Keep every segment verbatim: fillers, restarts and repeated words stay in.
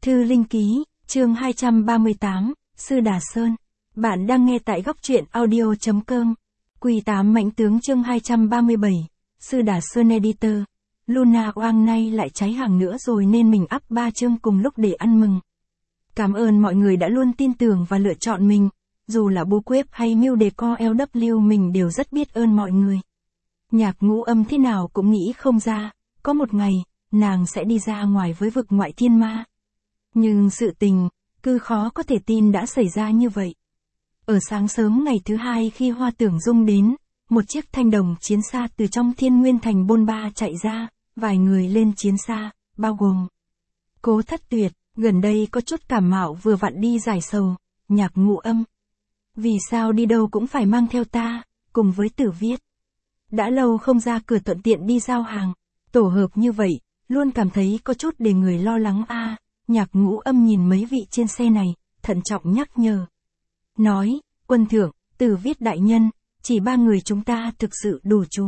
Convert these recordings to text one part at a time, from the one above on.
Thư Linh Ký, chương hai trăm ba mươi tám, Sư Đà Sơn. Bạn đang nghe tại góc truyện audio.com. Quỳ tám mãnh tướng chương hai trăm ba mươi bảy, Sư Đà Sơn Editor. Luna Oang nay lại cháy hàng nữa rồi nên mình up ba chương cùng lúc để ăn mừng. Cảm ơn mọi người đã luôn tin tưởng và lựa chọn mình. Dù là Bố Web hay Mưu Decor lờ vê mình đều rất biết ơn mọi người. Nhạc Ngũ Âm thế nào cũng nghĩ không ra, có một ngày, nàng sẽ đi ra ngoài với vực ngoại thiên ma. Nhưng sự tình, cứ khó có thể tin đã xảy ra như vậy. Ở sáng sớm ngày thứ hai khi Hoa Tưởng Dung đến, một chiếc thanh đồng chiến xa từ trong Thiên Nguyên Thành bôn ba chạy ra, vài người lên chiến xa, bao gồm Cố Thất Tuyệt, gần đây có chút cảm mạo vừa vặn đi giải sầu, Nhạc Ngũ Âm. Vì sao đi đâu cũng phải mang theo ta, cùng với Tử Viết. Đã lâu không ra cửa thuận tiện đi giao hàng, tổ hợp như vậy, luôn cảm thấy có chút để người lo lắng a. À, Nhạc Ngũ Âm nhìn mấy vị trên xe này, thận trọng nhắc nhở. Nói, quân thượng, Tử Viết đại nhân, chỉ ba người chúng ta thực sự đủ chú.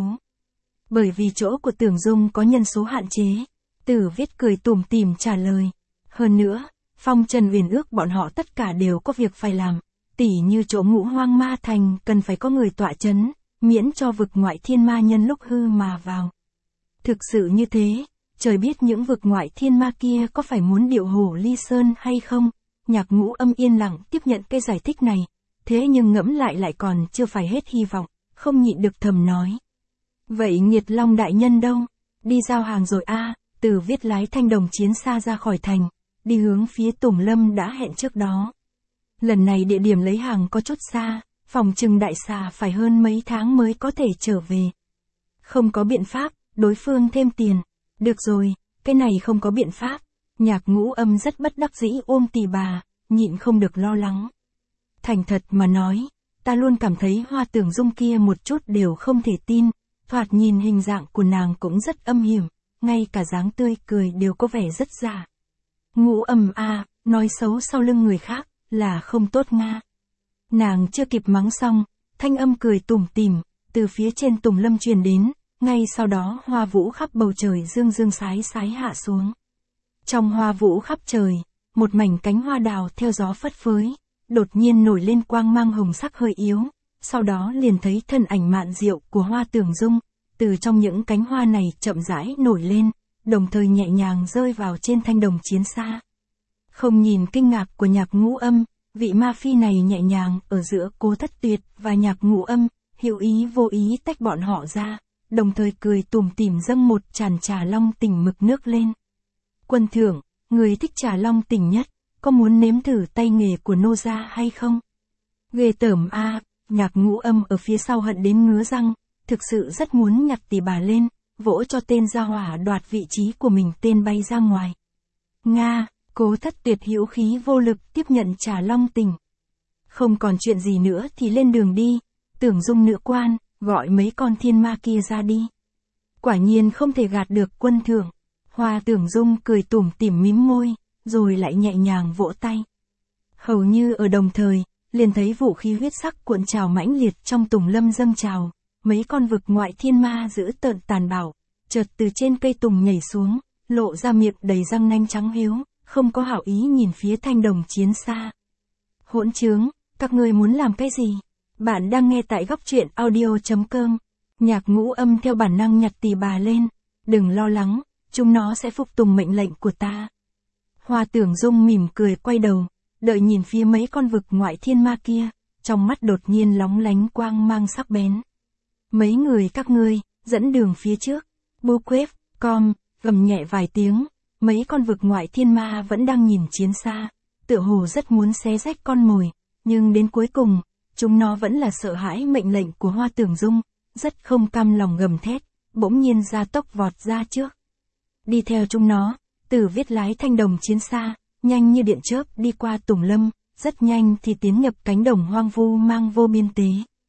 Bởi vì chỗ của Tưởng Dung có nhân số hạn chế, Tử Viết cười tủm tỉm trả lời. Hơn nữa, Phong Trần Uyển ước bọn họ tất cả đều có việc phải làm, tỉ như chỗ Ngũ Hoang Ma Thành cần phải có người tọa chấn, miễn cho vực ngoại thiên ma nhân lúc hư mà vào. Thực sự như thế, trời biết những vực ngoại thiên ma kia có phải muốn điệu hổ ly sơn hay không? Nhạc Ngũ Âm yên lặng tiếp nhận cái giải thích này, thế nhưng ngẫm lại lại còn chưa phải hết hy vọng, không nhịn được thầm nói. Vậy Nghiệt Long đại nhân đâu? Đi giao hàng rồi a. À, Tử Viết lái thanh đồng chiến xa ra khỏi thành, đi hướng phía Tùng Lâm đã hẹn trước đó. Lần này địa điểm lấy hàng có chút xa, phòng trừng đại xà phải hơn mấy tháng mới có thể trở về. Không có biện pháp, đối phương thêm tiền. Được rồi, cái này không có biện pháp. Nhạc Ngũ Âm rất bất đắc dĩ ôm tì bà, nhịn không được lo lắng. Thành thật mà nói, ta luôn cảm thấy Hoa Tưởng Dung kia một chút đều không thể tin, thoạt nhìn hình dạng của nàng cũng rất âm hiểm, ngay cả dáng tươi cười đều có vẻ rất giả. Ngũ Âm a, à, nói xấu sau lưng người khác, là không tốt nga. Nàng chưa kịp mắng xong, thanh âm cười tủm tỉm, từ phía trên Tùng Lâm truyền đến, ngay sau đó hoa vũ khắp bầu trời dương dương sái sái hạ xuống. Trong hoa vũ khắp trời, một mảnh cánh hoa đào theo gió phất phới, đột nhiên nổi lên quang mang hồng sắc hơi yếu, sau đó liền thấy thân ảnh mạn diệu của Hoa Tưởng Dung, từ trong những cánh hoa này chậm rãi nổi lên, đồng thời nhẹ nhàng rơi vào trên thanh đồng chiến xa. Không nhìn kinh ngạc của Nhạc Ngũ Âm, vị ma phi này nhẹ nhàng ở giữa Cố Thất Tuyệt và Nhạc Ngũ Âm, hữu ý vô ý tách bọn họ ra, đồng thời cười tủm tỉm dâng một tràn trà long tỉnh mực nước lên. Quân thượng, người thích trà long tỉnh nhất, có muốn nếm thử tay nghề của nô gia hay không? Ghê tởm a, à, Nhạc Ngũ Âm ở phía sau hận đến ngứa răng, thực sự rất muốn nhặt tỉ bà lên, vỗ cho tên gia hỏa đoạt vị trí của mình tên bay ra ngoài. Nga, Cố Thất Tuyệt hữu khí vô lực tiếp nhận trà long tỉnh. Không còn chuyện gì nữa thì lên đường đi, Tưởng Dung nữ quan, gọi mấy con thiên ma kia ra đi. Quả nhiên không thể gạt được quân thượng. Hoa Tưởng Dung cười tủm tỉm mím môi, rồi lại nhẹ nhàng vỗ tay. Hầu như ở đồng thời, liền thấy vũ khí huyết sắc cuộn trào mãnh liệt trong Tùng Lâm dâng trào, mấy con vực ngoại thiên ma giữ tợn tàn bạo, chợt từ trên cây tùng nhảy xuống, lộ ra miệng đầy răng nanh trắng hiếu, không có hảo ý nhìn phía thanh đồng chiến xa. Hỗn trướng, các ngươi muốn làm cái gì? Bạn đang nghe tại góc truyện audio.com. Nhạc Ngũ Âm theo bản năng nhặt tì bà lên. Đừng lo lắng, chúng nó sẽ phục tùng mệnh lệnh của ta. Hoa Tưởng Dung mỉm cười quay đầu, đợi nhìn phía mấy con vực ngoại thiên ma kia, trong mắt đột nhiên lóng lánh quang mang sắc bén. Mấy người các ngươi, dẫn đường phía trước. Bố Web, com, gầm nhẹ vài tiếng, mấy con vực ngoại thiên ma vẫn đang nhìn chiến xa, tựa hồ rất muốn xé rách con mồi, nhưng đến cuối cùng, chúng nó vẫn là sợ hãi mệnh lệnh của Hoa Tưởng Dung, rất không cam lòng gầm thét, bỗng nhiên ra tốc vọt ra trước. Đi theo chúng nó, Tử Viết lái thanh đồng chiến xa, nhanh như điện chớp đi qua Tùng Lâm, rất nhanh thì tiến nhập cánh đồng hoang vu mang vô biên tế.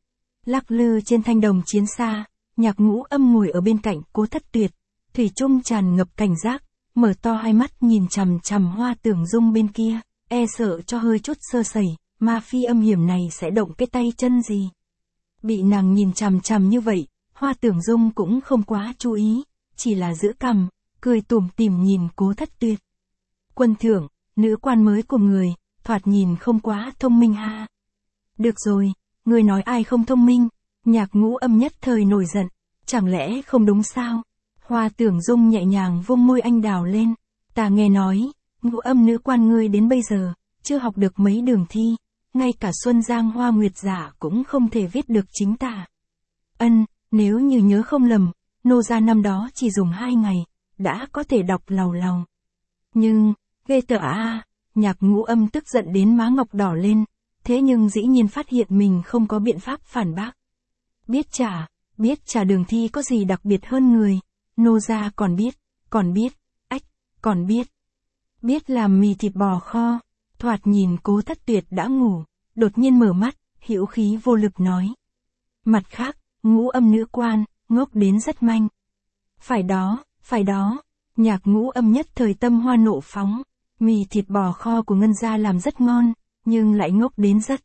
Lắc lư trên thanh đồng chiến xa, Nhạc Ngũ Âm ngồi ở bên cạnh Cố Thất Tuyệt, thủy chung tràn ngập cảnh giác, mở to hai mắt nhìn chằm chằm Hoa Tưởng Dung bên kia, e sợ cho hơi chút sơ sẩy, ma phi âm hiểm này sẽ động cái tay chân gì. Bị nàng nhìn chằm chằm như vậy, Hoa Tưởng Dung cũng không quá chú ý, chỉ là giữ cằm, cười tủm tỉm nhìn Cố Thất Tuyệt. Quân thượng, nữ quan mới của người, thoạt nhìn không quá thông minh ha. Được rồi, người nói ai không thông minh, Nhạc Ngũ Âm nhất thời nổi giận, chẳng lẽ không đúng sao? Hoa Tưởng Dung nhẹ nhàng vung môi anh đào lên, ta nghe nói, Ngũ Âm nữ quan ngươi đến bây giờ, chưa học được mấy đường thi, ngay cả Xuân Giang Hoa Nguyệt Giả cũng không thể viết được chính tả. Ân, nếu như nhớ không lầm, nô gia năm đó chỉ dùng hai ngày, đã có thể đọc lầu lầu. Nhưng, ghê tởm à, Nhạc Ngũ Âm tức giận đến má ngọc đỏ lên, thế nhưng dĩ nhiên phát hiện mình không có biện pháp phản bác. Biết chả, biết chả đường thi có gì đặc biệt hơn người, nô gia còn biết, còn biết, ách, còn biết. Biết làm mì thịt bò kho, thoạt nhìn Cố Thất Tuyệt đã ngủ, đột nhiên mở mắt, hữu khí vô lực nói. Mặt khác, Ngũ Âm nữ quan, ngốc đến rất manh. Phải đó, phải đó, Nhạc Ngũ Âm nhất thời tâm hoa nộ phóng, mì thịt bò kho của Ngân gia làm rất ngon, nhưng lại ngốc đến rất.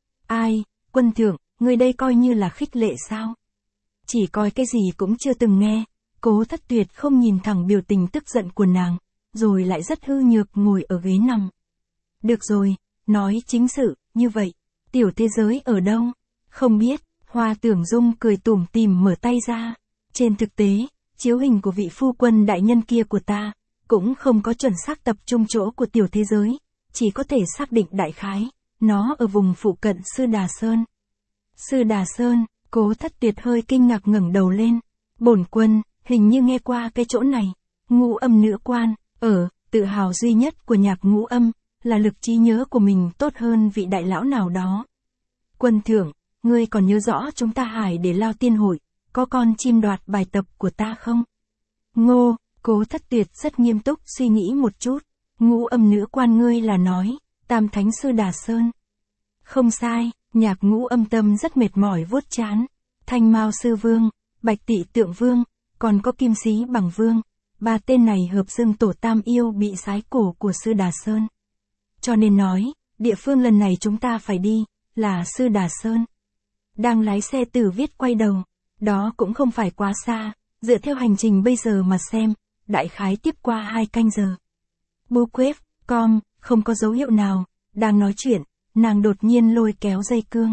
Ai, Quân thượng, người đây coi như là khích lệ sao? Chỉ coi cái gì cũng chưa từng nghe, Cố Thất Tuyệt không nhìn thẳng biểu tình tức giận của nàng, rồi lại rất hư nhược ngồi ở ghế nằm. Được rồi, nói chính sự, như vậy, tiểu thế giới ở đâu? Không biết, Hoa Tưởng Dung cười tủm tỉm mở tay ra. Trên thực tế, chiếu hình của vị phu quân đại nhân kia của ta, cũng không có chuẩn xác tập trung chỗ của tiểu thế giới, chỉ có thể xác định đại khái, nó ở vùng phụ cận Sư Đà Sơn. Sư Đà Sơn, Cố Thất Tuyệt hơi kinh ngạc ngẩng đầu lên. Bổn quân, hình như nghe qua cái chỗ này. Ngũ Âm nữ quan, ở, tự hào duy nhất của Nhạc Ngũ Âm, là lực trí nhớ của mình tốt hơn vị đại lão nào đó. Quân thượng, ngươi còn nhớ rõ chúng ta hải để lao tiên hội, có con chim đoạt bài tập của ta không? Ngô, Cố Thất Tuyệt rất nghiêm túc suy nghĩ một chút. Ngũ Âm nữ quan ngươi là nói, Tam Thánh Sư Đà Sơn. Không sai, Nhạc Ngũ Âm tâm rất mệt mỏi vuốt trán. Thanh Mao Sư Vương, Bạch Tỵ Tượng Vương, còn có Kim Sĩ Bằng Vương, ba tên này hợp xưng tổ tam yêu bị sái cổ của Sư Đà Sơn. Cho nên nói, địa phương lần này chúng ta phải đi, là Sư Đà Sơn. Đang lái xe Tử Viết quay đầu, đó cũng không phải quá xa, dựa theo hành trình bây giờ mà xem, đại khái tiếp qua hai canh giờ. Bookquép, com, không có dấu hiệu nào, đang nói chuyện, nàng đột nhiên lôi kéo dây cương.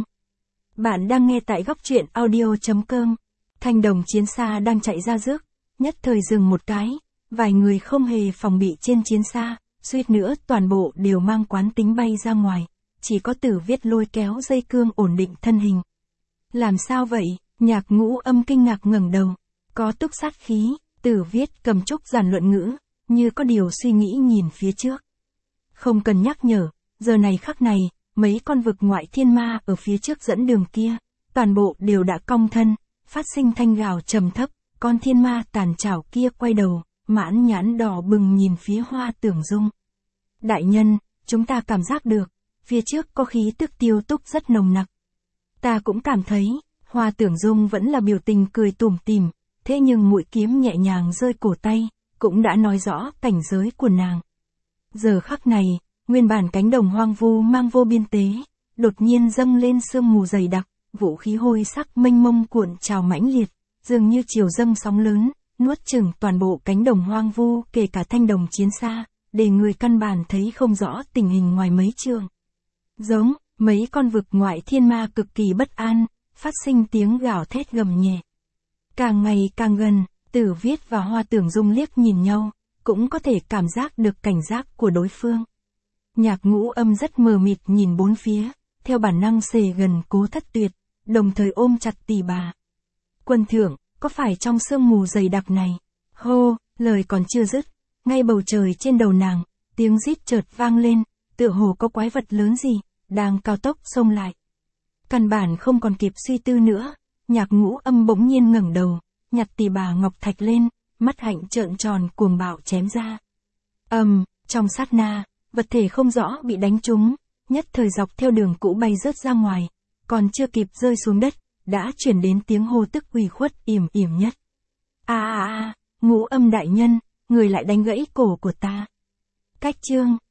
Bạn đang nghe tại góc truyện audio.com. Thanh đồng chiến xa đang chạy ra rước, nhất thời dừng một cái, vài người không hề phòng bị trên chiến xa, suýt nữa toàn bộ đều mang quán tính bay ra ngoài, chỉ có Tử Viết lôi kéo dây cương ổn định thân hình. Làm sao vậy? Nhạc Ngũ Âm kinh ngạc ngẩng đầu, có túc sát khí, Tử Viết cầm trúc giản luận ngữ, như có điều suy nghĩ nhìn phía trước. Không cần nhắc nhở, giờ này khắc này, mấy con vực ngoại thiên ma ở phía trước dẫn đường kia, toàn bộ đều đã cong thân, phát sinh thanh gào trầm thấp, con thiên ma tàn chảo kia quay đầu, mãn nhãn đỏ bừng nhìn phía Hoa Tưởng Dung. Đại nhân, chúng ta cảm giác được, phía trước có khí tức tiêu túc rất nồng nặc. Ta cũng cảm thấy, Hoa Tưởng Dung vẫn là biểu tình cười tủm tỉm, thế nhưng mũi kiếm nhẹ nhàng rơi cổ tay, cũng đã nói rõ cảnh giới của nàng. Giờ khắc này, nguyên bản cánh đồng hoang vu mang vô biên tế, đột nhiên dâng lên sương mù dày đặc, vũ khí hôi sắc mênh mông cuộn trào mãnh liệt, dường như chiều dâng sóng lớn, nuốt chửng toàn bộ cánh đồng hoang vu kể cả thanh đồng chiến xa, để người căn bản thấy không rõ tình hình ngoài mấy trường. Giống, mấy con vực ngoại thiên ma cực kỳ bất an, phát sinh tiếng gào thét gầm nhẹ. Càng ngày càng gần, Tử Viết và Hoa Tưởng Dung liếc nhìn nhau, cũng có thể cảm giác được cảnh giác của đối phương. Nhạc Ngũ Âm rất mờ mịt nhìn bốn phía, theo bản năng xề gần Cố Thất Tuyệt, đồng thời ôm chặt tỷ bà. Quân thượng, có phải trong sương mù dày đặc này? Hô, lời còn chưa dứt, ngay bầu trời trên đầu nàng, tiếng rít chợt vang lên, tựa hồ có quái vật lớn gì, đang cao tốc xông lại. Căn bản không còn kịp suy tư nữa, Nhạc Ngũ Âm bỗng nhiên ngẩng đầu, nhặt tỷ bà ngọc thạch lên, mắt hạnh trợn tròn cuồng bạo chém ra. Ầm, um, trong sát na, vật thể không rõ bị đánh trúng, nhất thời dọc theo đường cũ bay rớt ra ngoài, còn chưa kịp rơi xuống đất, đã chuyển đến tiếng hô tức ủy khuất yểm yểm nhất. A a a, Ngũ Âm đại nhân, người lại đánh gãy cổ của ta. Cách chương